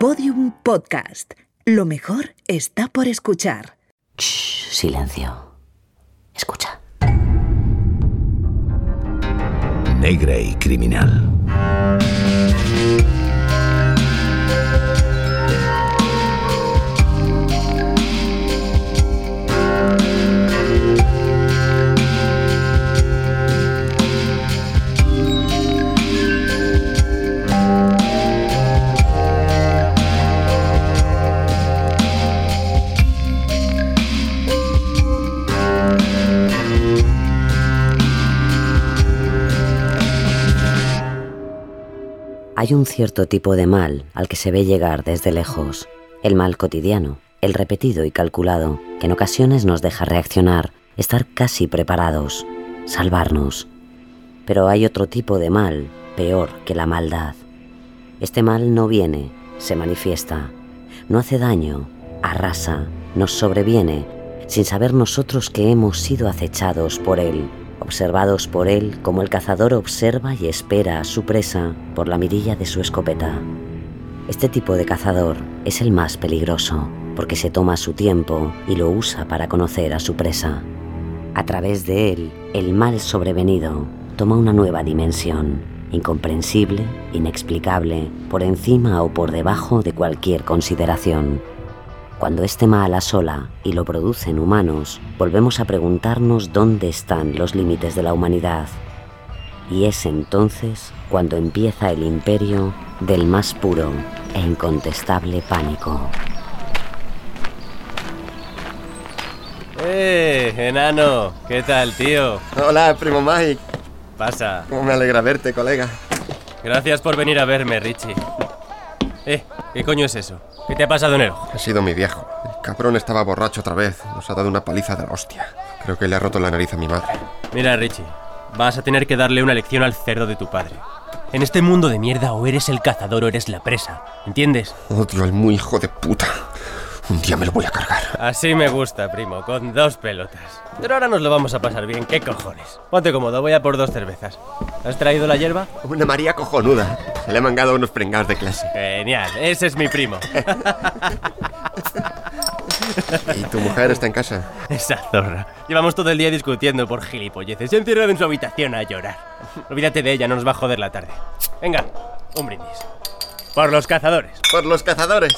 Podium Podcast. Lo mejor está por escuchar. Shh, silencio. Escucha. Negra y criminal. Hay un cierto tipo de mal al que se ve llegar desde lejos, el mal cotidiano, el repetido y calculado, que en ocasiones nos deja reaccionar, estar casi preparados, salvarnos. Pero hay otro tipo de mal, peor que la maldad. Este mal no viene, se manifiesta, no hace daño, arrasa, nos sobreviene, sin saber nosotros que hemos sido acechados por él, observados por él como el cazador observa y espera a su presa por la mirilla de su escopeta. Este tipo de cazador es el más peligroso, porque se toma su tiempo y lo usa para conocer a su presa. A través de él, el mal sobrevenido toma una nueva dimensión, incomprensible, inexplicable, por encima o por debajo de cualquier consideración. Cuando este mal asola y lo producen humanos, volvemos a preguntarnos dónde están los límites de la humanidad. Y es entonces cuando empieza el imperio del más puro e incontestable pánico. Enano, ¿qué tal, tío? Hola, primo Mike. Pasa. Cómo me alegra verte, colega. Gracias por venir a verme, Richie. ¿Qué coño es eso? ¿Qué te ha pasado en el ojo? Ha sido mi viejo. El cabrón estaba borracho otra vez. Nos ha dado una paliza de la hostia. Creo que le ha roto la nariz a mi madre. Mira, Richie, vas a tener que darle una lección al cerdo de tu padre. En este mundo de mierda o eres el cazador o eres la presa, ¿entiendes? Odio al muy hijo de puta. Un día me lo voy a cargar. Así me gusta, primo, con 2 pelotas. Pero ahora nos lo vamos a pasar bien, ¿qué cojones? Ponte cómodo, voy a por 2 cervezas. ¿Has traído la hierba? Una María cojonuda. Se le han mangado unos pringados de clase. Genial, ese es mi primo. ¿Y tu mujer está en casa? Esa zorra. Llevamos todo el día discutiendo por gilipolleces. Se ha encerrado en su habitación a llorar. Olvídate de ella, no nos va a joder la tarde. Venga, un brindis. Por los cazadores. Por los cazadores.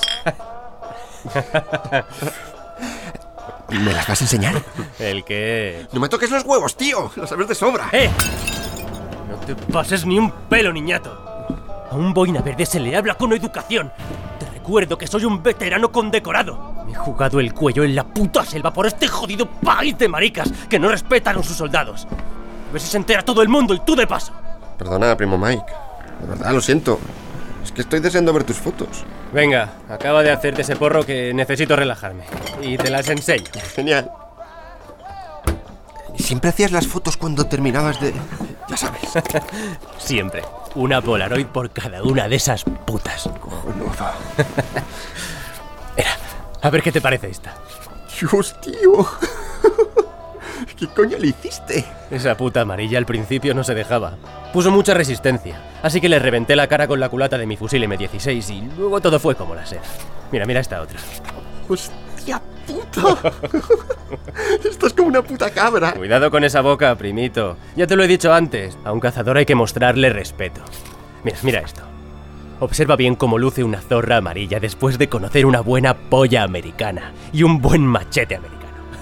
¿Me las vas a enseñar? ¿El qué? No me toques los huevos, tío. Lo sabes de sobra. No te pases ni un pelo, niñato. A un boina verde se le habla con educación. Te recuerdo que soy un veterano condecorado. Me he jugado el cuello en la puta selva por este jodido país de maricas que no respetan a sus soldados. A ver si se entera todo el mundo y tú de paso. Perdona, primo Mike. De verdad, lo siento. Es que estoy deseando ver tus fotos. Venga, acaba de hacerte ese porro que necesito relajarme. Y te las enseño. Genial. ¿Siempre hacías las fotos cuando terminabas de...? Ya sabes. Siempre. Una Polaroid por cada una de esas putas. Cojonudo. Mira, a ver qué te parece esta. Dios, tío. ¿Qué coño le hiciste? Esa puta amarilla al principio no se dejaba. Puso mucha resistencia, así que le reventé la cara con la culata de mi fusil M16 y luego todo fue como la seda. Mira esta otra. ¡Hostia puta! Esto es como una puta cabra. Cuidado con esa boca, primito. Ya te lo he dicho antes, a un cazador hay que mostrarle respeto. Mira esto. Observa bien cómo luce una zorra amarilla después de conocer una buena polla americana y un buen machete americano.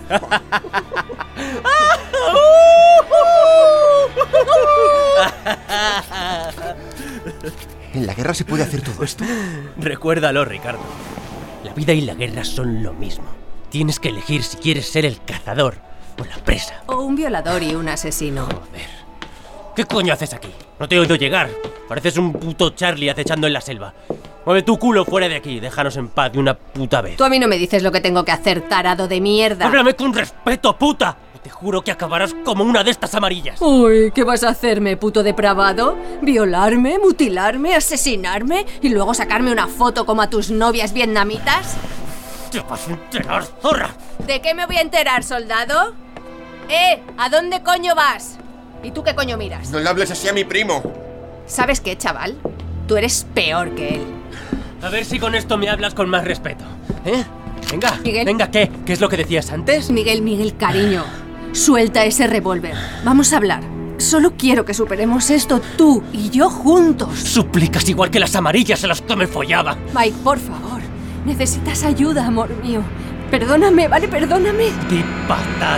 ¿En la guerra se puede hacer todo esto? Recuérdalo, Ricardo. La vida y la guerra son lo mismo. Tienes que elegir si quieres ser el cazador o la presa. O un violador y un asesino. Joder. ¿Qué coño haces aquí? No te he oído llegar. Pareces un puto Charlie acechando en la selva. Mueve tu culo fuera de aquí. Déjanos en paz de una puta vez. Tú a mí no me dices lo que tengo que hacer, tarado de mierda. ¡Háblame con respeto, puta! Te juro que acabarás como una de estas amarillas. Uy, ¿qué vas a hacerme, puto depravado? ¿Violarme, mutilarme, asesinarme y luego sacarme una foto como a tus novias vietnamitas? ¡Te vas a enterar, zorra! ¿De qué me voy a enterar, soldado? ¿A dónde coño vas? ¿Y tú qué coño miras? No le hables así a mi primo. ¿Sabes qué, chaval? Tú eres peor que él. A ver si con esto me hablas con más respeto, ¿eh? Venga, Miguel. venga, ¿qué? ¿Qué es lo que decías antes? Miguel, cariño. Suelta ese revólver. Vamos a hablar. Solo quiero que superemos esto tú y yo juntos. Suplicas igual que las amarillas a las que me follaba. Mike, por favor. Necesitas ayuda, amor mío. Perdóname, ¿vale? Perdóname. ¡Di patata!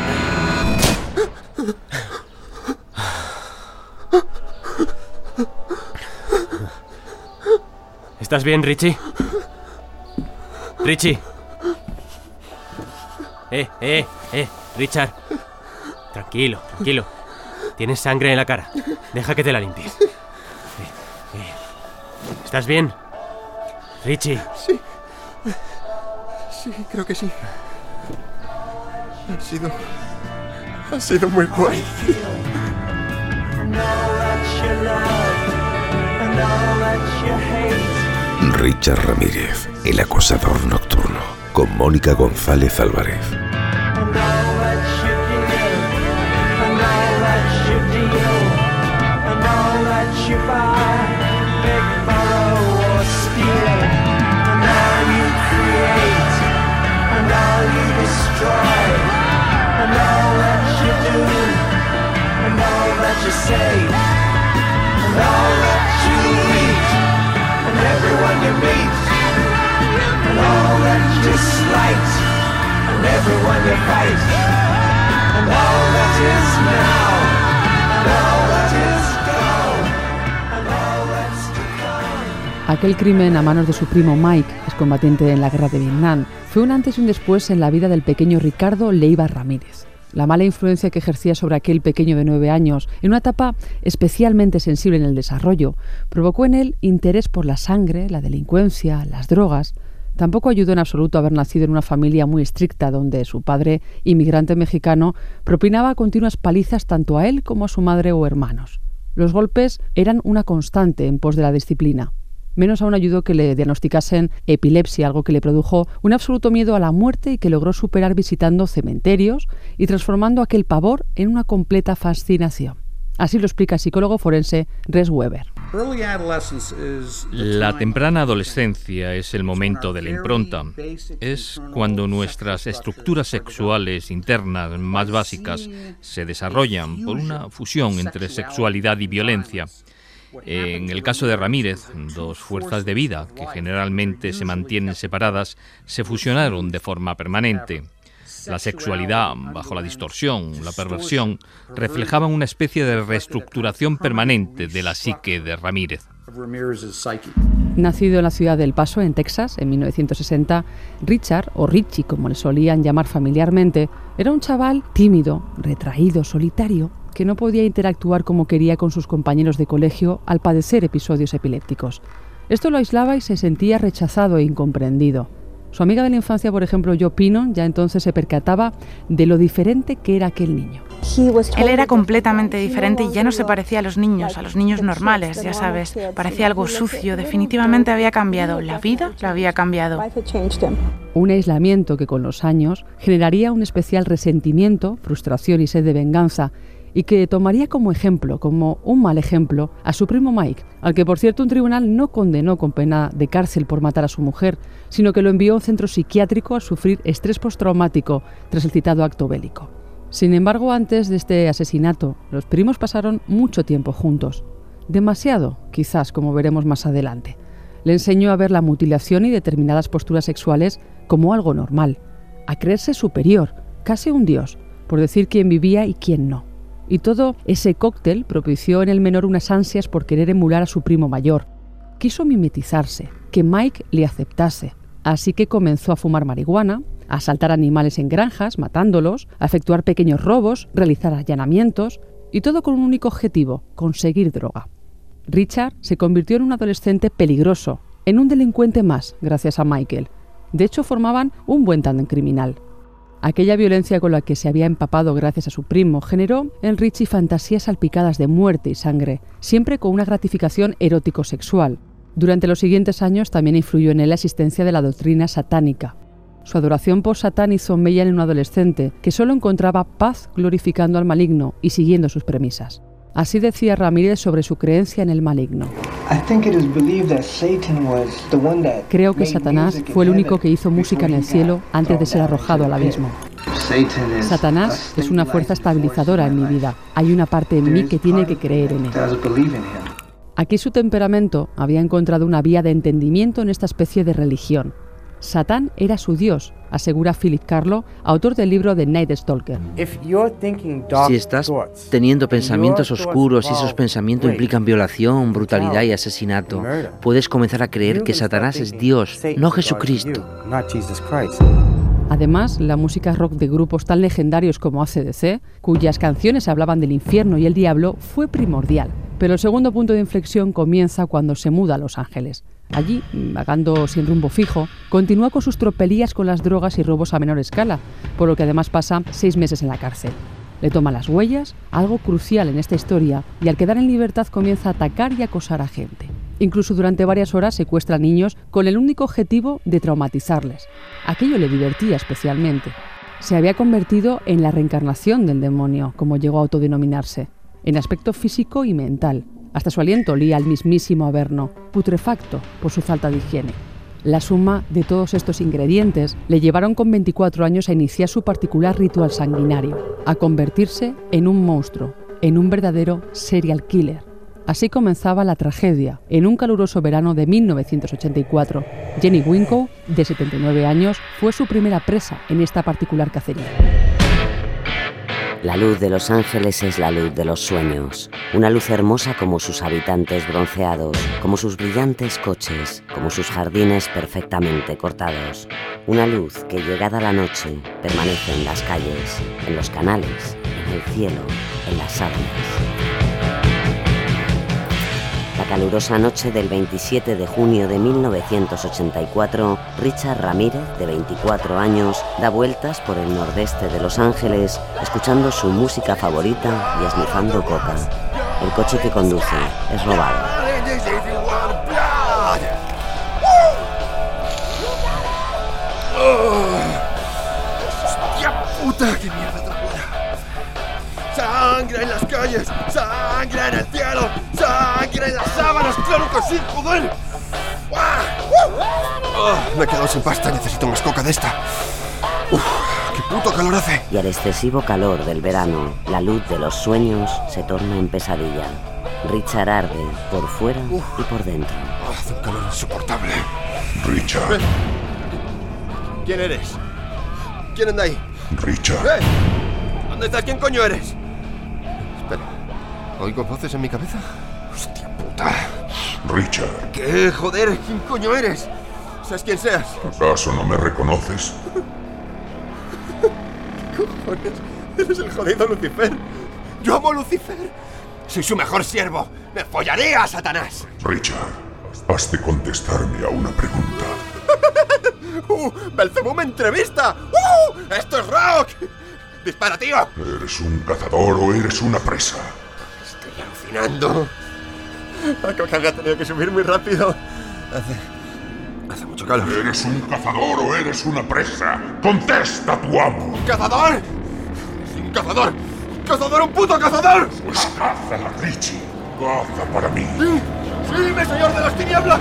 ¿Estás bien, Richie? Richie. Richard. Tranquilo. Tienes sangre en la cara. Deja que te la limpies. ¿Estás bien? Richie. Sí, creo que sí. Ha sido muy bueno. Richard Ramírez, el acosador nocturno, con Mónica González Álvarez. Aquel crimen a manos de su primo Mike, excombatiente en la guerra de Vietnam, fue un antes y un después en la vida del pequeño Ricardo Leiva Ramírez. La mala influencia que ejercía sobre aquel pequeño de 9 años, en una etapa especialmente sensible en el desarrollo, provocó en él interés por la sangre, la delincuencia, las drogas. Tampoco ayudó en absoluto haber nacido en una familia muy estricta, donde su padre, inmigrante mexicano, propinaba continuas palizas tanto a él como a su madre o hermanos. Los golpes eran una constante en pos de la disciplina. Menos aún ayudó que le diagnosticasen epilepsia, algo que le produjo un absoluto miedo a la muerte y que logró superar visitando cementerios y transformando aquel pavor en una completa fascinación. Así lo explica el psicólogo forense Res Weber. La temprana adolescencia es el momento de la impronta. Es cuando nuestras estructuras sexuales internas más básicas se desarrollan por una fusión entre sexualidad y violencia. En el caso de Ramírez, dos fuerzas de vida, que generalmente se mantienen separadas, se fusionaron de forma permanente. La sexualidad, bajo la distorsión, la perversión, reflejaban una especie de reestructuración permanente de la psique de Ramírez. Nacido en la ciudad de El Paso, en Texas, en 1960, Richard, o Richie como le solían llamar familiarmente, era un chaval tímido, retraído, solitario, que no podía interactuar como quería con sus compañeros de colegio al padecer episodios epilépticos. Esto lo aislaba y se sentía rechazado e incomprendido. Su amiga de la infancia, por ejemplo, Jo Pinon, ya entonces se percataba de lo diferente que era aquel niño. Él era completamente diferente y ya no se parecía a los niños normales, ya sabes. Parecía algo sucio, definitivamente había cambiado. La vida lo había cambiado. Un aislamiento que con los años generaría un especial resentimiento, frustración y sed de venganza, y que tomaría como ejemplo, como un mal ejemplo, a su primo Mike, al que por cierto un tribunal no condenó con pena de cárcel por matar a su mujer, sino que lo envió a un centro psiquiátrico a sufrir estrés postraumático tras el citado acto bélico. Sin embargo, antes de este asesinato, los primos pasaron mucho tiempo juntos. Demasiado, quizás, como veremos más adelante. Le enseñó a ver la mutilación y determinadas posturas sexuales como algo normal, a creerse superior, casi un dios, por decir quién vivía y quién no. Y todo ese cóctel propició en el menor unas ansias por querer emular a su primo mayor. Quiso mimetizarse, que Mike le aceptase. Así que comenzó a fumar marihuana, a asaltar animales en granjas, matándolos, a efectuar pequeños robos, realizar allanamientos, y todo con un único objetivo, conseguir droga. Richard se convirtió en un adolescente peligroso, en un delincuente más, gracias a Michael. De hecho, formaban un buen tándem criminal. Aquella violencia con la que se había empapado gracias a su primo generó en Richie fantasías salpicadas de muerte y sangre, siempre con una gratificación erótico-sexual. Durante los siguientes años también influyó en él la existencia de la doctrina satánica. Su adoración por Satán hizo mella en un adolescente que solo encontraba paz glorificando al maligno y siguiendo sus premisas. Así decía Ramírez sobre su creencia en el maligno. Creo que Satanás fue el único que hizo música en el cielo antes de ser arrojado al abismo. Satanás es una fuerza estabilizadora en mi vida. Hay una parte en mí que tiene que creer en él. Aquí su temperamento había encontrado una vía de entendimiento en esta especie de religión. Satán era su dios, asegura Philip Carlo, autor del libro The Night Stalker. Si estás teniendo pensamientos oscuros y esos pensamientos implican violación, brutalidad y asesinato, puedes comenzar a creer que Satanás es Dios, no Jesucristo. Además, la música rock de grupos tan legendarios como AC/DC, cuyas canciones hablaban del infierno y el diablo, fue primordial. Pero el segundo punto de inflexión comienza cuando se muda a Los Ángeles. Allí, vagando sin rumbo fijo, continúa con sus tropelías con las drogas y robos a menor escala, por lo que además pasa 6 meses en la cárcel. Le toma las huellas, algo crucial en esta historia, y al quedar en libertad comienza a atacar y acosar a gente. Incluso durante varias horas secuestra a niños con el único objetivo de traumatizarles. Aquello le divertía especialmente. Se había convertido en la reencarnación del demonio, como llegó a autodenominarse, en aspecto físico y mental. Hasta su aliento olía al mismísimo Averno, putrefacto por su falta de higiene. La suma de todos estos ingredientes le llevaron con 24 años a iniciar su particular ritual sanguinario, a convertirse en un monstruo, en un verdadero serial killer. Así comenzaba la tragedia. En un caluroso verano de 1984, Jenny Winkle, de 79 años, fue su primera presa en esta particular cacería. La luz de Los Ángeles es la luz de los sueños. Una luz hermosa como sus habitantes bronceados, como sus brillantes coches, como sus jardines perfectamente cortados. Una luz que, llegada la noche, permanece en las calles, en los canales, en el cielo, en las sábanas. La calurosa noche del 27 de junio de 1984, Richard Ramírez, de 24 años, da vueltas por el nordeste de Los Ángeles, escuchando su música favorita y esnifando coca. El coche que conduce es robado. ¡Hostia puta! ¡Qué mierda trabuda! ¡Sangre en las calles! ¡Sangre en el cielo! ¡Sangre en las sábanas! ¡Claro que sí, joder! Me he quedado sin pasta, necesito más coca de esta. ¡Qué puto calor hace! Y al excesivo calor del verano, la luz de los sueños se torna en pesadilla. Richard arde por fuera y por dentro. Hace un calor insoportable. Richard. ¿Quién eres? ¿Quién anda ahí? Richard. ¿Dónde estás? ¿Quién coño eres? Espera, ¿oigo voces en mi cabeza? ¡Hostia puta! Richard. ¿Qué? Joder, ¿quién coño eres? Seas quien seas. ¿Acaso no me reconoces? ¿Qué cojones? Eres el jodido Lucifer. Yo amo a Lucifer. Soy su mejor siervo. Me follaré a Satanás. Richard, has de contestarme a una pregunta. ¡Belzebú me entrevista! ¡Esto es rock! ¡Dispara, tío! ¿Eres un cazador o eres una presa? Estoy alucinando. La coca me ha tenido que subir muy rápido. Hace mucho calor. ¿Eres un cazador o eres una presa? ¡Contesta, tu amo! ¿Cazador? ¡Un cazador! ¡Cazador, un puto cazador! Pues cázala, Richie. Caza para mí. ¡Sí! ¡Sí, mi señor de las tinieblas!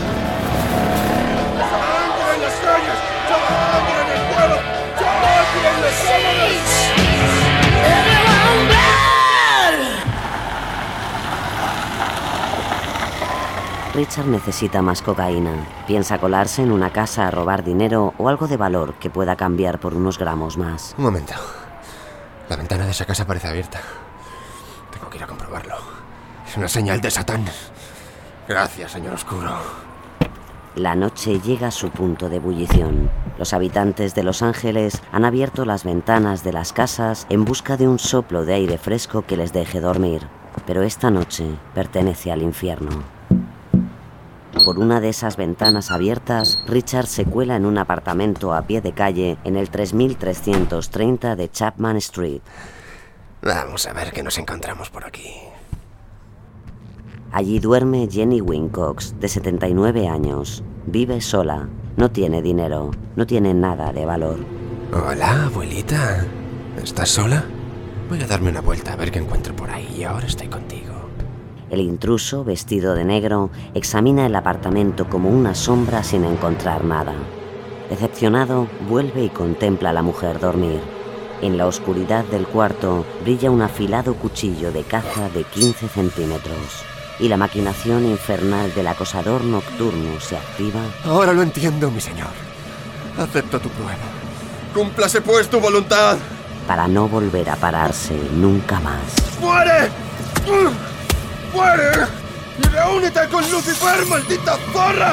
¡Sangre en las calles! ¡Sangre en el pueblo! ¡Sangre en las sábanas! Richard necesita más cocaína. Piensa colarse en una casa a robar dinero o algo de valor que pueda cambiar por unos gramos más. Un momento. La ventana de esa casa parece abierta. Tengo que ir a comprobarlo. Es una señal de Satán. Gracias, señor oscuro. La noche llega a su punto de ebullición. Los habitantes de Los Ángeles han abierto las ventanas de las casas en busca de un soplo de aire fresco que les deje dormir. Pero esta noche pertenece al infierno. Por una de esas ventanas abiertas, Richard se cuela en un apartamento a pie de calle en el 3330 de Chapman Street. Vamos a ver qué nos encontramos por aquí. Allí duerme Jenny Wincox, de 79 años. Vive sola, no tiene dinero, no tiene nada de valor. Hola, abuelita. ¿Estás sola? Voy a darme una vuelta a ver qué encuentro por ahí y ahora estoy contigo. El intruso, vestido de negro, examina el apartamento como una sombra sin encontrar nada. Decepcionado, vuelve y contempla a la mujer dormir. En la oscuridad del cuarto brilla un afilado cuchillo de caza de 15 centímetros. Y la maquinación infernal del acosador nocturno se activa. Ahora lo entiendo, mi señor. Acepto tu prueba. ¡Cúmplase pues tu voluntad! Para no volver a pararse nunca más. ¡Muere! ¡Muere! ¡Y reúnete con Lucifer, maldita zorra!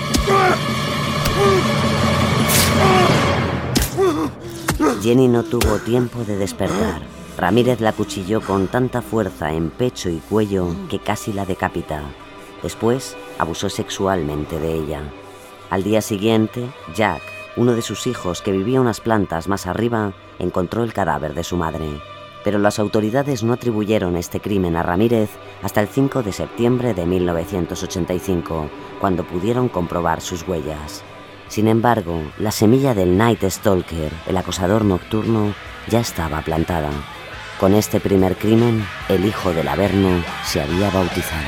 Jenny no tuvo tiempo de despertar. Ramírez la acuchilló con tanta fuerza en pecho y cuello que casi la decapita. Después, abusó sexualmente de ella. Al día siguiente, Jack, uno de sus hijos que vivía unas plantas más arriba, encontró el cadáver de su madre. Pero las autoridades no atribuyeron este crimen a Ramírez hasta el 5 de septiembre de 1985, cuando pudieron comprobar sus huellas. Sin embargo, la semilla del Night Stalker, el acosador nocturno, ya estaba plantada. Con este primer crimen, el hijo del Averno se había bautizado.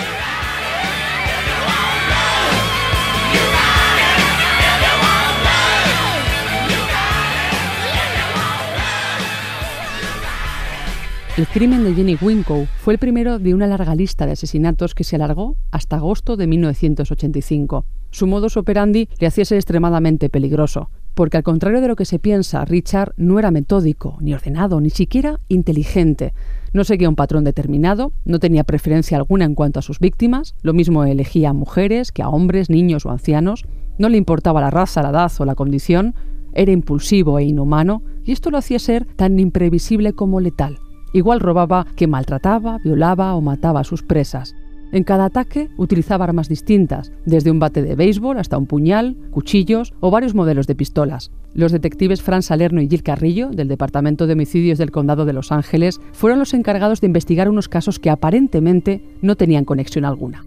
El crimen de Jenny Winkow fue el primero de una larga lista de asesinatos que se alargó hasta agosto de 1985. Su modus operandi le hacía ser extremadamente peligroso, porque al contrario de lo que se piensa, Richard no era metódico, ni ordenado, ni siquiera inteligente. No seguía un patrón determinado, no tenía preferencia alguna en cuanto a sus víctimas, lo mismo elegía a mujeres que a hombres, niños o ancianos, no le importaba la raza, la edad o la condición, era impulsivo e inhumano, y esto lo hacía ser tan imprevisible como letal. Igual robaba que maltrataba, violaba o mataba a sus presas. En cada ataque utilizaba armas distintas, desde un bate de béisbol hasta un puñal, cuchillos o varios modelos de pistolas. Los detectives Fran Salerno y Gil Carrillo, del Departamento de Homicidios del Condado de Los Ángeles, fueron los encargados de investigar unos casos que aparentemente no tenían conexión alguna.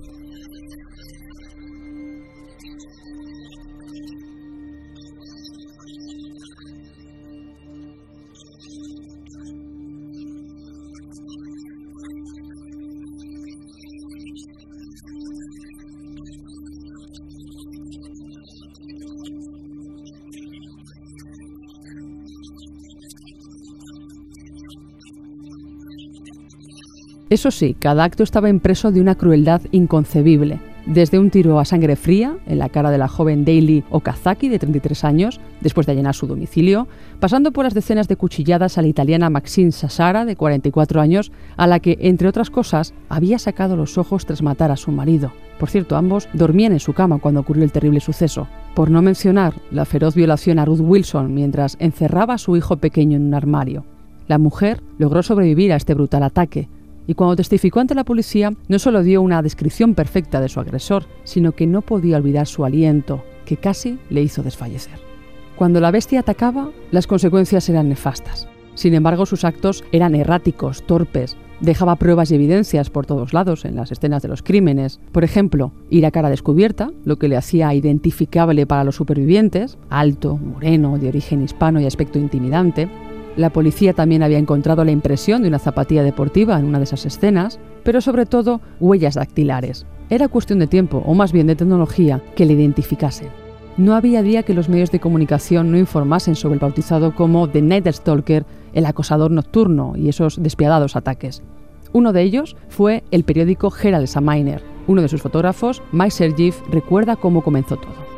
Eso sí, cada acto estaba impreso de una crueldad inconcebible. Desde un tiro a sangre fría en la cara de la joven Daily Okazaki, de 33 años, después de allanar su domicilio, pasando por las decenas de cuchilladas a la italiana Maxine Sassara, de 44 años, a la que, entre otras cosas, había sacado los ojos tras matar a su marido. Por cierto, ambos dormían en su cama cuando ocurrió el terrible suceso. Por no mencionar la feroz violación a Ruth Wilson mientras encerraba a su hijo pequeño en un armario. La mujer logró sobrevivir a este brutal ataque, y cuando testificó ante la policía no solo dio una descripción perfecta de su agresor, sino que no podía olvidar su aliento, que casi le hizo desfallecer. Cuando la bestia atacaba, las consecuencias eran nefastas. Sin embargo, sus actos eran erráticos, torpes. Dejaba pruebas y evidencias por todos lados en las escenas de los crímenes. Por ejemplo, ir a cara descubierta, lo que le hacía identificable para los supervivientes, alto, moreno, de origen hispano y aspecto intimidante. La policía también había encontrado la impresión de una zapatilla deportiva en una de esas escenas, pero sobre todo huellas dactilares. Era cuestión de tiempo, o más bien de tecnología, que le identificasen. No había día que los medios de comunicación no informasen sobre el bautizado como The Night Stalker, el acosador nocturno y esos despiadados ataques. Uno de ellos fue el periódico Herald Examiner. Uno de sus fotógrafos, Mike Sergiev, recuerda cómo comenzó todo.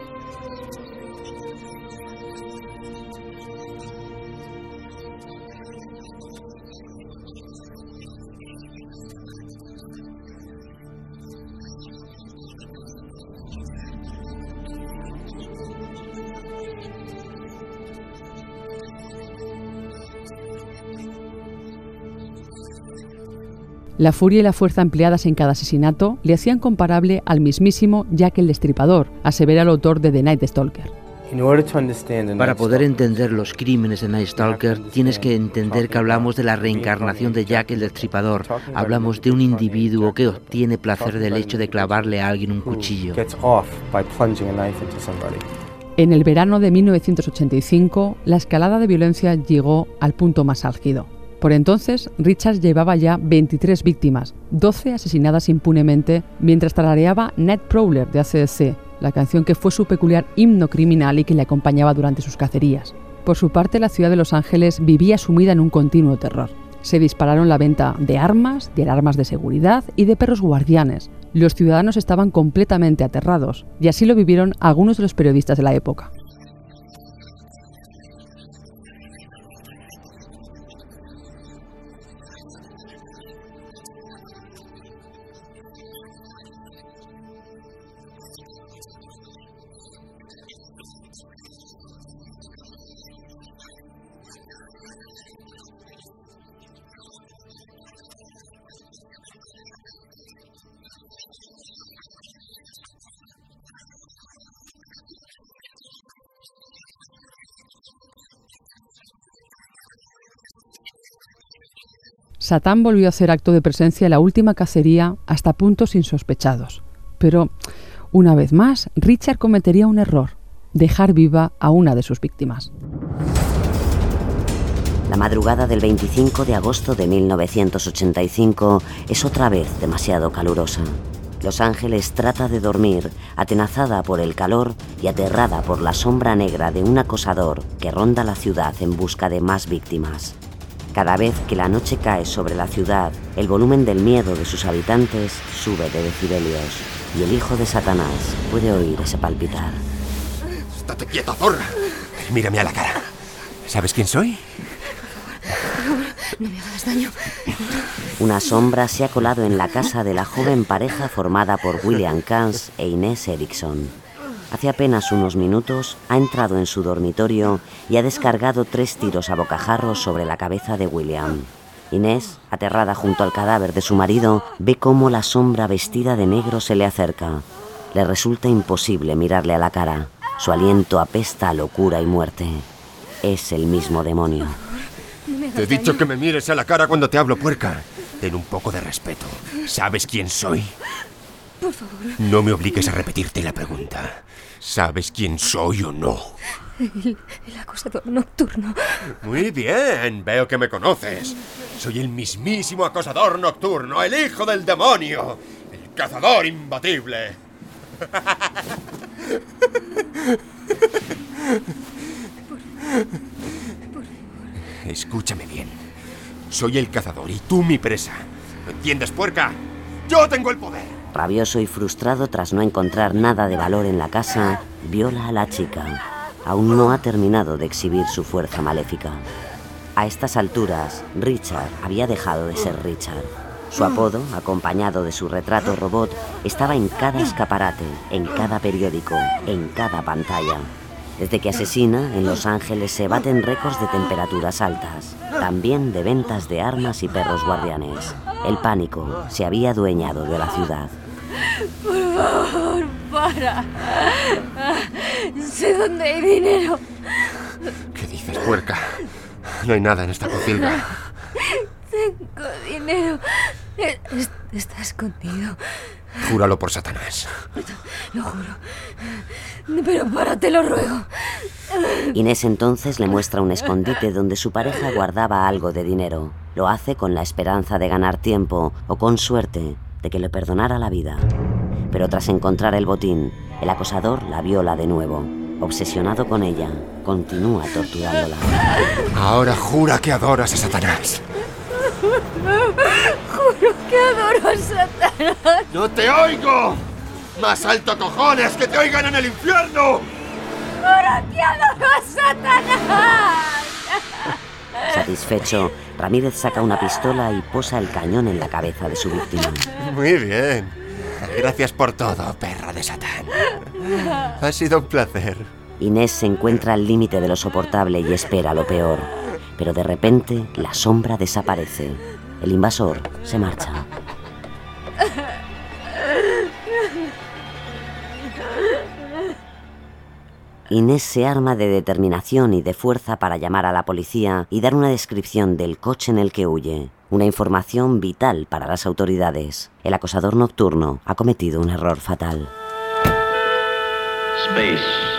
La furia y la fuerza empleadas en cada asesinato le hacían comparable al mismísimo Jack el Destripador, asevera el autor de The Night Stalker. Para poder entender los crímenes de Night Stalker, tienes que entender que hablamos de la reencarnación de Jack el Destripador. Hablamos de un individuo que obtiene placer del hecho de clavarle a alguien un cuchillo. En el verano de 1985, la escalada de violencia llegó al punto más álgido. Por entonces, Richard llevaba ya 23 víctimas, 12 asesinadas impunemente, mientras tarareaba Nightcrawler de AC/DC, la canción que fue su peculiar himno criminal y que le acompañaba durante sus cacerías. Por su parte, la ciudad de Los Ángeles vivía sumida en un continuo terror. Se dispararon la venta de armas de seguridad y de perros guardianes. Los ciudadanos estaban completamente aterrados, y así lo vivieron algunos de los periodistas de la época. Satán volvió a hacer acto de presencia en la última cacería hasta puntos insospechados. Pero, una vez más, Richard cometería un error: dejar viva a una de sus víctimas. La madrugada del 25 de agosto de 1985 es otra vez demasiado calurosa. Los Ángeles trata de dormir, atenazada por el calor y aterrada por la sombra negra de un acosador que ronda la ciudad en busca de más víctimas. Cada vez que la noche cae sobre la ciudad, el volumen del miedo de sus habitantes sube de decibelios y el hijo de Satanás puede oír ese palpitar. ¡Estate quieta, zorra! Mírame a la cara. ¿Sabes quién soy? No me hagas daño. Una sombra se ha colado en la casa de la joven pareja formada por William Kans e Inés Erickson. Hace apenas unos minutos ha entrado en su dormitorio y ha descargado 3 tiros a bocajarro sobre la cabeza de William. Inés, aterrada junto al cadáver de su marido, ve cómo la sombra vestida de negro se le acerca. Le resulta imposible mirarle a la cara. Su aliento apesta a locura y muerte. Es el mismo demonio. Te he dicho que me mires a la cara cuando te hablo, puerca. Ten un poco de respeto. ¿Sabes quién soy? Por favor. No me obligues a repetirte la pregunta. ¿Sabes quién soy o no? El acosador nocturno. Muy bien, veo que me conoces. Soy el mismísimo acosador nocturno, el hijo del demonio, el cazador imbatible. Escúchame bien. Soy el cazador y tú mi presa. ¿Me entiendes, puerca? ¡Yo tengo el poder! Rabioso y frustrado tras no encontrar nada de valor en la casa, viola a la chica. Aún no ha terminado de exhibir su fuerza maléfica. A estas alturas, Richard había dejado de ser Richard. Su apodo, acompañado de su retrato robot, estaba en cada escaparate, en cada periódico, en cada pantalla. Desde que asesina, en Los Ángeles se baten récords de temperaturas altas, también de ventas de armas y perros guardianes. El pánico se había adueñado de la ciudad. Por favor, para. Sé dónde hay dinero. ¿Qué dices, puerca? No hay nada en esta pocilga. Tengo dinero. Está escondido. Júralo por Satanás. Lo juro. Pero para, te lo ruego. Inés entonces le muestra un escondite donde su pareja guardaba algo de dinero. Lo hace con la esperanza de ganar tiempo o con suerte de que le perdonara la vida. Pero tras encontrar el botín, el acosador la viola de nuevo. Obsesionado con ella, continúa torturándola. Ahora jura que adoras a Satanás. Juro que adoro a Satanás. ¡No te oigo! ¡Más alto, cojones! ¡Que te oigan en el infierno! ¡Juro que adoro a Satanás! Satisfecho, Ramírez saca una pistola y posa el cañón en la cabeza de su víctima. Muy bien. Gracias por todo, perra de Satán. Ha sido un placer. Inés se encuentra al límite de lo soportable y espera lo peor. Pero de repente, la sombra desaparece. El invasor se marcha. Inés se arma de determinación y de fuerza para llamar a la policía y dar una descripción del coche en el que huye. Una información vital para las autoridades. El acosador nocturno ha cometido un error fatal. Space, a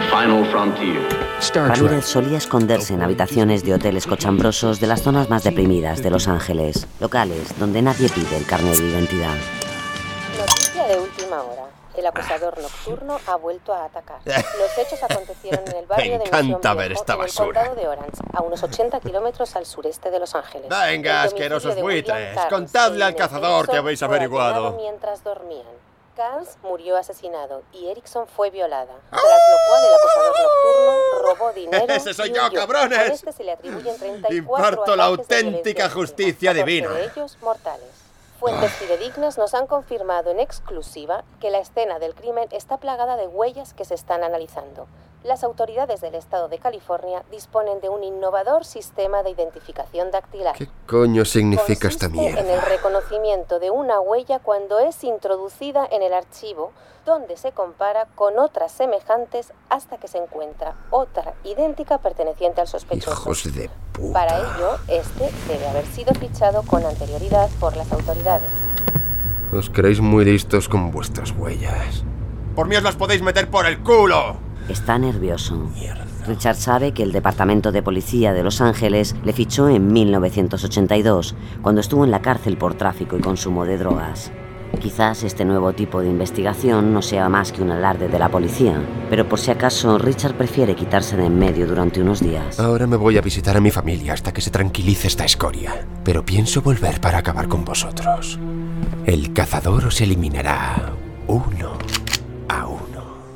Ramírez solía esconderse en habitaciones de hoteles cochambrosos de las zonas más deprimidas de Los Ángeles, locales donde nadie pide el carnet de identidad. Noticia de última hora. El acosador nocturno ha vuelto a atacar. Los hechos acontecieron en el barrio de Mission Viejo, en el condado de Orange, a unos 80 kilómetros al sureste de Los Ángeles. Venga, asquerosos buitres, contadle al cazador que habéis averiguado. Mientras dormían. Carls murió asesinado y Erickson fue violada, tras lo cual el acosador nocturno robó dinero. ¡Ese soy yo, huyó. cabrones! A este se le atribuyen 34 Imparto la ataques de auténtica violencia justicia física, 14 divina. de ellos mortales. Fuentes fidedignas nos han confirmado en exclusiva que la escena del crimen está plagada de huellas que se están analizando. Las autoridades del estado de California disponen de un innovador sistema de identificación dactilar. ¿Qué coño significa esta Consiste en el mierda? reconocimiento de una huella cuando es introducida en el archivo, donde se compara con otras semejantes hasta que se encuentra otra idéntica perteneciente al sospechoso. Hijos de puta. Para ello, este debe haber sido fichado con anterioridad por las autoridades. Os creéis muy listos con vuestras huellas. ¡Por mí os las podéis meter por el culo! Está nervioso. Richard sabe que el Departamento de Policía de Los Ángeles le fichó en 1982, cuando estuvo en la cárcel por tráfico y consumo de drogas. Quizás este nuevo tipo de investigación no sea más que un alarde de la policía, pero por si acaso Richard prefiere quitarse de en medio durante unos días. Ahora me voy a visitar a mi familia hasta que se tranquilice esta escoria. Pero pienso volver para acabar con vosotros. El cazador os eliminará uno a uno.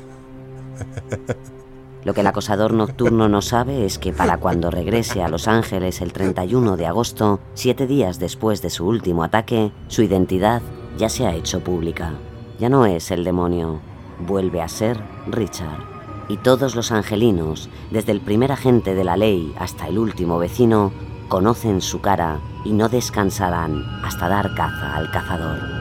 Lo que el acosador nocturno no sabe es que para cuando regrese a Los Ángeles el 31 de agosto, 7 días después de su último ataque, su identidad ya se ha hecho pública. Ya no es el demonio, vuelve a ser Richard. Y todos los angelinos, desde el primer agente de la ley hasta el último vecino, conocen su cara y no descansarán hasta dar caza al cazador.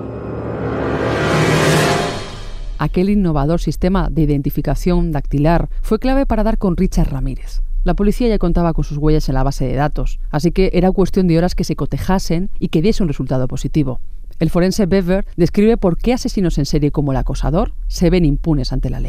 Aquel innovador sistema de identificación dactilar fue clave para dar con Richard Ramírez. La policía ya contaba con sus huellas en la base de datos, así que era cuestión de horas que se cotejasen y que diese un resultado positivo. El forense Bever describe por qué asesinos en serie como el acosador se ven impunes ante la ley.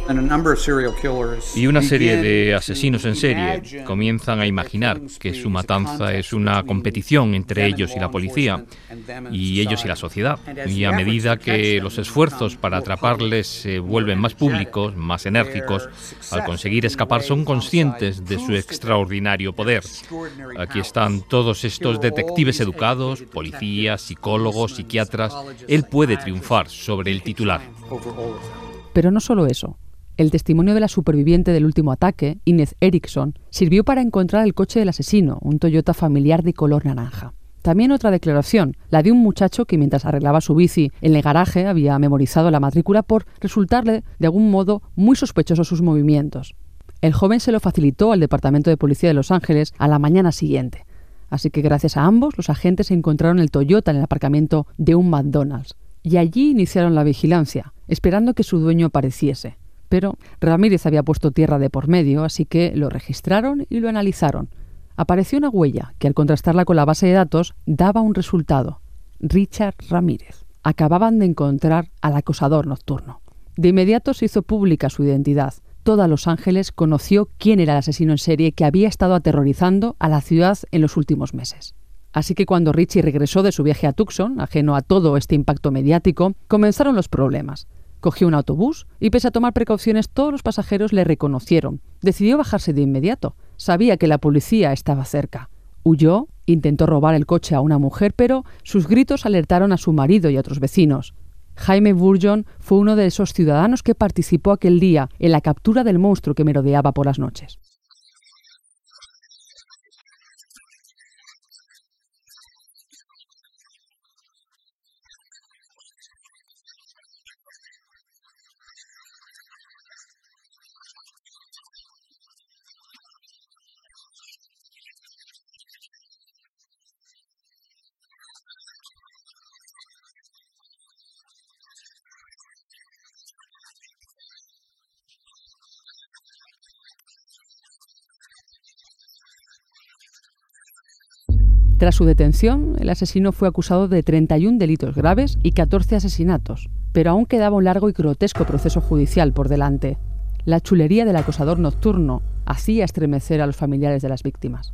Y una serie de asesinos en serie comienzan a imaginar que su matanza es una competición entre ellos y la policía, y ellos y la sociedad. Y a medida que los esfuerzos para atraparles se vuelven más públicos, más enérgicos, al conseguir escapar son conscientes de su extraordinario poder. Aquí están todos estos detectives educados, policías, psicólogos, psiquiatras. Él puede triunfar sobre el titular. Pero no solo eso. El testimonio de la superviviente del último ataque, Inez Erickson, sirvió para encontrar el coche del asesino, un Toyota familiar de color naranja. También otra declaración, la de un muchacho que mientras arreglaba su bici en el garaje había memorizado la matrícula por resultarle, de algún modo, muy sospechosos sus movimientos. El joven se lo facilitó al Departamento de Policía de Los Ángeles a la mañana siguiente. Así que gracias a ambos, los agentes encontraron el Toyota en el aparcamiento de un McDonald's. Y allí iniciaron la vigilancia, esperando que su dueño apareciese. Pero Ramírez había puesto tierra de por medio, así que lo registraron y lo analizaron. Apareció una huella que, al contrastarla con la base de datos, daba un resultado. Richard Ramírez. Acababan de encontrar al acosador nocturno. De inmediato se hizo pública su identidad. Toda Los Ángeles conoció quién era el asesino en serie que había estado aterrorizando a la ciudad en los últimos meses. Así que cuando Richie regresó de su viaje a Tucson, ajeno a todo este impacto mediático, comenzaron los problemas. Cogió un autobús y, pese a tomar precauciones, todos los pasajeros le reconocieron. Decidió bajarse de inmediato. Sabía que la policía estaba cerca. Huyó, intentó robar el coche a una mujer, pero sus gritos alertaron a su marido y a otros vecinos. Jaime Burgeon fue uno de esos ciudadanos que participó aquel día en la captura del monstruo que merodeaba por las noches. Tras su detención, el asesino fue acusado de 31 delitos graves y 14 asesinatos, pero aún quedaba un largo y grotesco proceso judicial por delante. La chulería del acosador nocturno hacía estremecer a los familiares de las víctimas.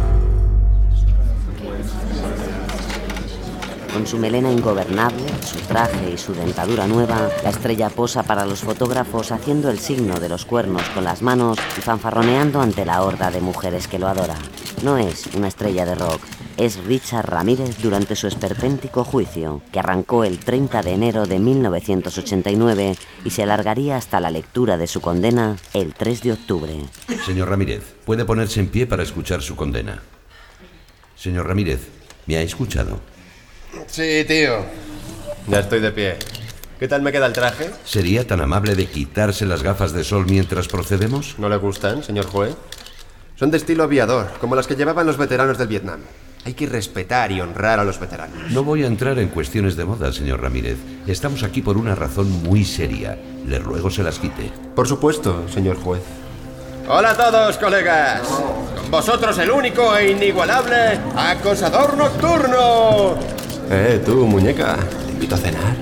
Con su melena ingobernable, su traje y su dentadura nueva, la estrella posa para los fotógrafos haciendo el signo de los cuernos con las manos y fanfarroneando ante la horda de mujeres que lo adora. No es una estrella de rock, es Richard Ramírez durante su esperpéntico juicio, que arrancó el 30 de enero de 1989 y se alargaría hasta la lectura de su condena el 3 de octubre. Señor Ramírez, puede ponerse en pie para escuchar su condena. Señor Ramírez, ¿me ha escuchado? Sí, tío. Ya estoy de pie. ¿Qué tal me queda el traje? ¿Sería tan amable de quitarse las gafas de sol mientras procedemos? ¿No le gustan, señor juez? Son de estilo aviador, como las que llevaban los veteranos del Vietnam. Hay que respetar y honrar a los veteranos. No voy a entrar en cuestiones de moda, señor Ramírez. Estamos aquí por una razón muy seria. Le ruego se las quite. Por supuesto, señor juez. Hola a todos, colegas. Con vosotros el único e inigualable acosador nocturno. Tú, muñeca, te invito a cenar.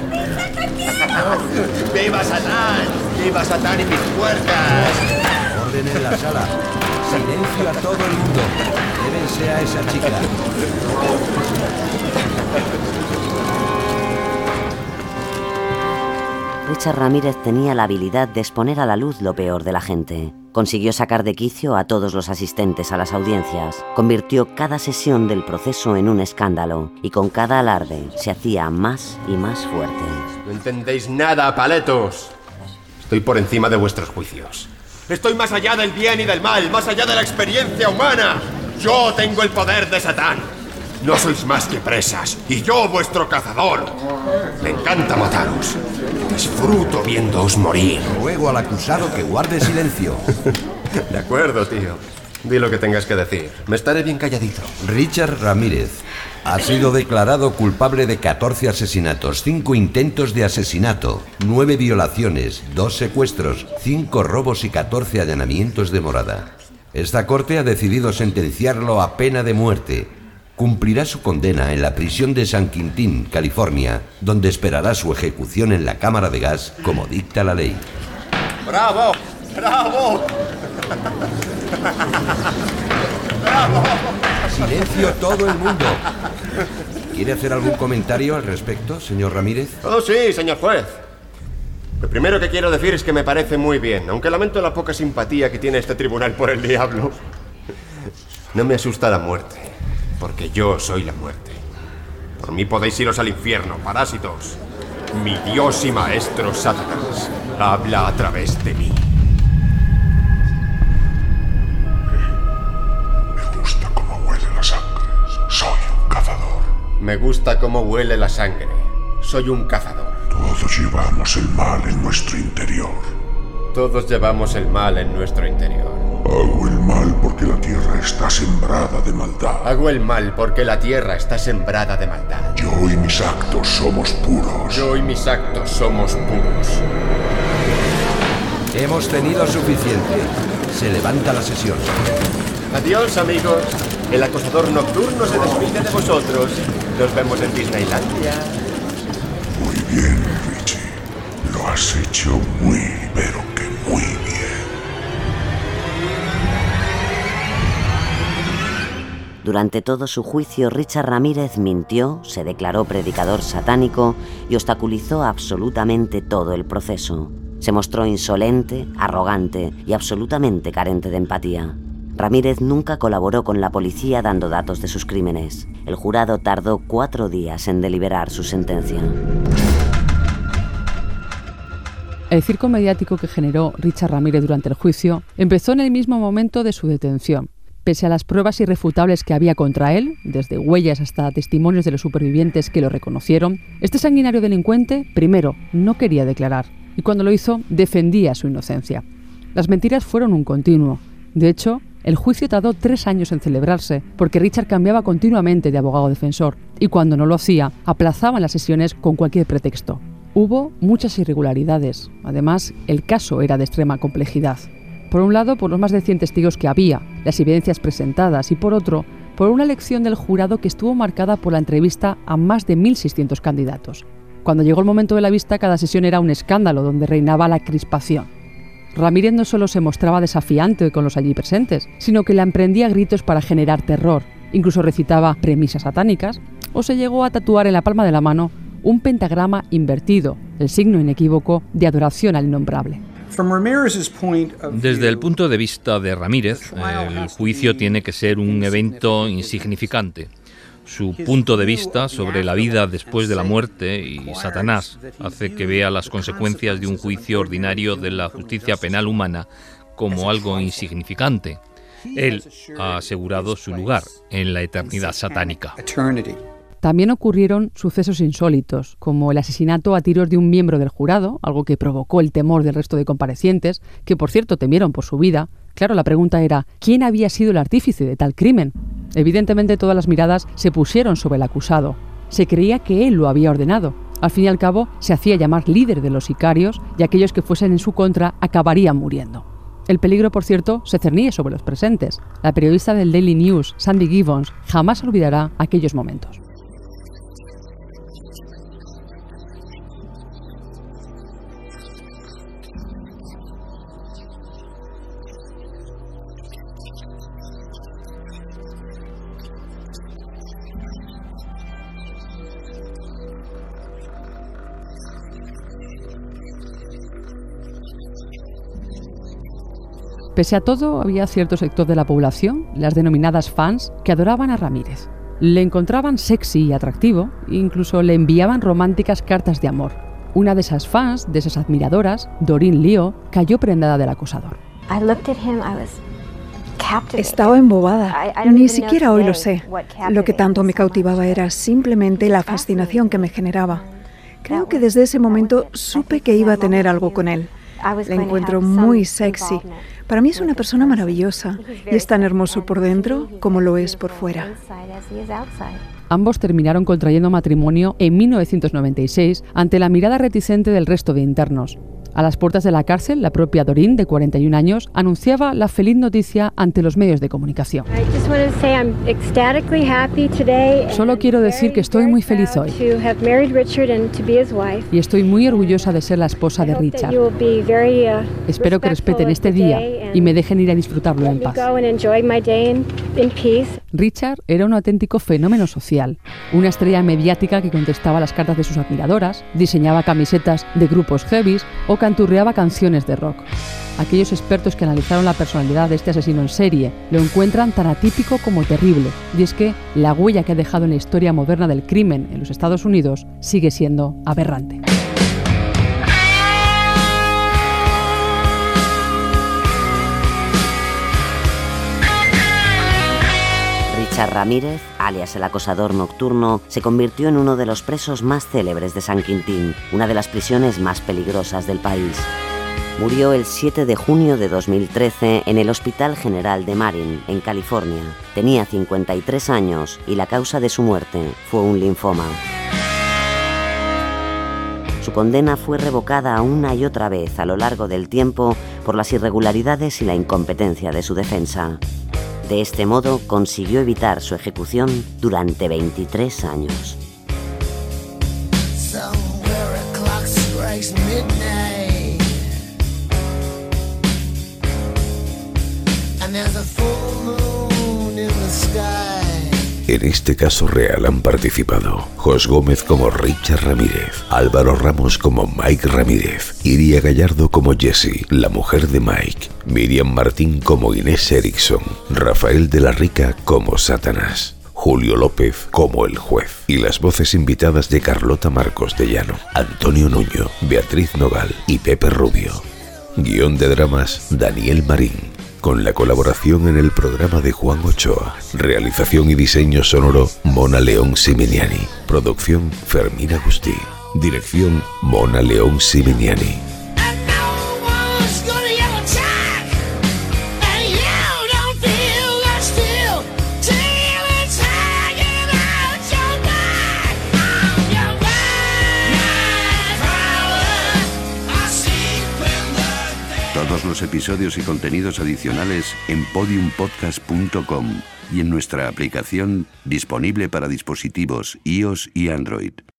¡Viva Satán! ¡Viva Satán y mis puercas! Orden en la sala. Silencio a todo el mundo. Llévense a esa chica. Richard Ramírez tenía la habilidad de exponer a la luz lo peor de la gente. Consiguió sacar de quicio a todos los asistentes a las audiencias. Convirtió cada sesión del proceso en un escándalo y con cada alarde se hacía más y más fuerte. No entendéis nada, paletos. Estoy por encima de vuestros juicios. Estoy más allá del bien y del mal, más allá de la experiencia humana. Yo tengo el poder de Satán. No sois más que presas, y yo vuestro cazador. Me encanta mataros. Disfruto viéndoos morir. Ruego al acusado que guarde silencio. De acuerdo, tío. Di lo que tengas que decir. Me estaré bien calladito. Richard Ramírez ha sido declarado culpable de 14 asesinatos, 5 intentos de asesinato, 9 violaciones, 2 secuestros, 5 robos y 14 allanamientos de morada. Esta corte ha decidido sentenciarlo a pena de muerte. Cumplirá su condena en la prisión de San Quintín, California, donde esperará su ejecución en la cámara de gas, como dicta la ley. ¡Bravo! ¡Bravo! ¡Bravo! Silencio todo el mundo. ¿Quiere hacer algún comentario al respecto, señor Ramírez? Oh, sí, señor juez. Lo primero que quiero decir es que me parece muy bien, aunque lamento la poca simpatía que tiene este tribunal por el diablo. No me asusta la muerte, porque yo soy la muerte. Por mí podéis iros al infierno, parásitos. Mi Dios y maestro Satanás habla a través de mí. Me gusta cómo huele la sangre. Soy un cazador. Me gusta cómo huele la sangre. Soy un cazador. Todos llevamos el mal en nuestro interior. Todos llevamos el mal en nuestro interior. Hago el mal porque la tierra está sembrada de maldad. Hago el mal porque la tierra está sembrada de maldad. Yo y mis actos somos puros. Yo y mis actos somos puros. Hemos tenido suficiente. Se levanta la sesión. Adiós, amigos. El acosador nocturno se despide de vosotros. Nos vemos en Disneylandia. Muy bien, Richie. Lo has hecho muy, pero que muy bien. Durante todo su juicio, Richard Ramírez mintió, se declaró predicador satánico y obstaculizó absolutamente todo el proceso. Se mostró insolente, arrogante y absolutamente carente de empatía. Ramírez nunca colaboró con la policía dando datos de sus crímenes. El jurado tardó 4 días en deliberar su sentencia. El circo mediático que generó Richard Ramírez durante el juicio empezó en el mismo momento de su detención. Pese a las pruebas irrefutables que había contra él, desde huellas hasta testimonios de los supervivientes que lo reconocieron, este sanguinario delincuente, primero, no quería declarar, y cuando lo hizo, defendía su inocencia. Las mentiras fueron un continuo. De hecho, el juicio tardó 3 años en celebrarse, porque Richard cambiaba continuamente de abogado defensor, y cuando no lo hacía, aplazaban las sesiones con cualquier pretexto. Hubo muchas irregularidades. Además, el caso era de extrema complejidad. Por un lado, por los más de 100 testigos que había, las evidencias presentadas, y por otro, por una elección del jurado que estuvo marcada por la entrevista a más de 1.600 candidatos. Cuando llegó el momento de la vista, cada sesión era un escándalo donde reinaba la crispación. Ramírez no solo se mostraba desafiante con los allí presentes, sino que la emprendía a gritos para generar terror. Incluso recitaba premisas satánicas o se llegó a tatuar en la palma de la mano un pentagrama invertido, el signo inequívoco de adoración al innombrable. Desde el punto de vista de Ramírez, el juicio tiene que ser un evento insignificante. Su punto de vista sobre la vida después de la muerte y Satanás hace que vea las consecuencias de un juicio ordinario de la justicia penal humana como algo insignificante. Él ha asegurado su lugar en la eternidad satánica. También ocurrieron sucesos insólitos, como el asesinato a tiros de un miembro del jurado, algo que provocó el temor del resto de comparecientes, que por cierto temieron por su vida. Claro, la pregunta era, ¿quién había sido el artífice de tal crimen? Evidentemente todas las miradas se pusieron sobre el acusado. Se creía que él lo había ordenado. Al fin y al cabo, se hacía llamar líder de los sicarios y aquellos que fuesen en su contra acabarían muriendo. El peligro, por cierto, se cernía sobre los presentes. La periodista del Daily News, Sandy Gibbons, jamás olvidará aquellos momentos. Pese a todo, había cierto sector de la población, las denominadas fans, que adoraban a Ramírez. Le encontraban sexy y atractivo, e incluso le enviaban románticas cartas de amor. Una de esas fans, de esas admiradoras, Doreen Leo, cayó prendada del acosador. Estaba embobada. Ni siquiera hoy lo sé. Lo que tanto me cautivaba era simplemente la fascinación que me generaba. Creo que desde ese momento supe que iba a tener algo con él. Le encuentro muy sexy. Para mí es una persona maravillosa y es tan hermoso por dentro como lo es por fuera. Ambos terminaron contrayendo matrimonio en 1996 ante la mirada reticente del resto de internos. A las puertas de la cárcel, la propia Doreen, de 41 años, anunciaba la feliz noticia ante los medios de comunicación. Solo quiero decir que estoy muy feliz hoy y estoy muy orgullosa de ser la esposa de Richard. Espero que respeten este día y me dejen ir a disfrutarlo en paz. Richard era un auténtico fenómeno social, una estrella mediática que contestaba las cartas de sus admiradoras, diseñaba camisetas de grupos heavies o canturreaba canciones de rock. Aquellos expertos que analizaron la personalidad de este asesino en serie lo encuentran tan atípico como terrible, y es que la huella que ha dejado en la historia moderna del crimen en los Estados Unidos sigue siendo aberrante. Richard Ramírez, alias el acosador nocturno, se convirtió en uno de los presos más célebres de San Quintín, una de las prisiones más peligrosas del país. Murió el 7 de junio de 2013 en el Hospital General de Marin, en California. Tenía 53 años y la causa de su muerte fue un linfoma. Su condena fue revocada una y otra vez a lo largo del tiempo por las irregularidades y la incompetencia de su defensa. De este modo, consiguió evitar su ejecución durante 23 años. En este caso real han participado Jos Gómez como Richard Ramírez, Álvaro Ramos como Mike Ramírez, Iria Gallardo como Jessie, la mujer de Mike, Miriam Martín como Inés Erickson, Rafael de la Rica como Satanás, Julio López como el juez y las voces invitadas de Carlota Marcos de Llano, Antonio Nuño, Beatriz Nogal y Pepe Rubio. Guión de dramas Daniel Marín, con la colaboración en el programa de Juan Ochoa. Realización y diseño sonoro Mona León Siminiani. Producción Fermín Agustí. Dirección Mona León Siminiani. Todos los episodios y contenidos adicionales en podiumpodcast.com y en nuestra aplicación disponible para dispositivos iOS y Android.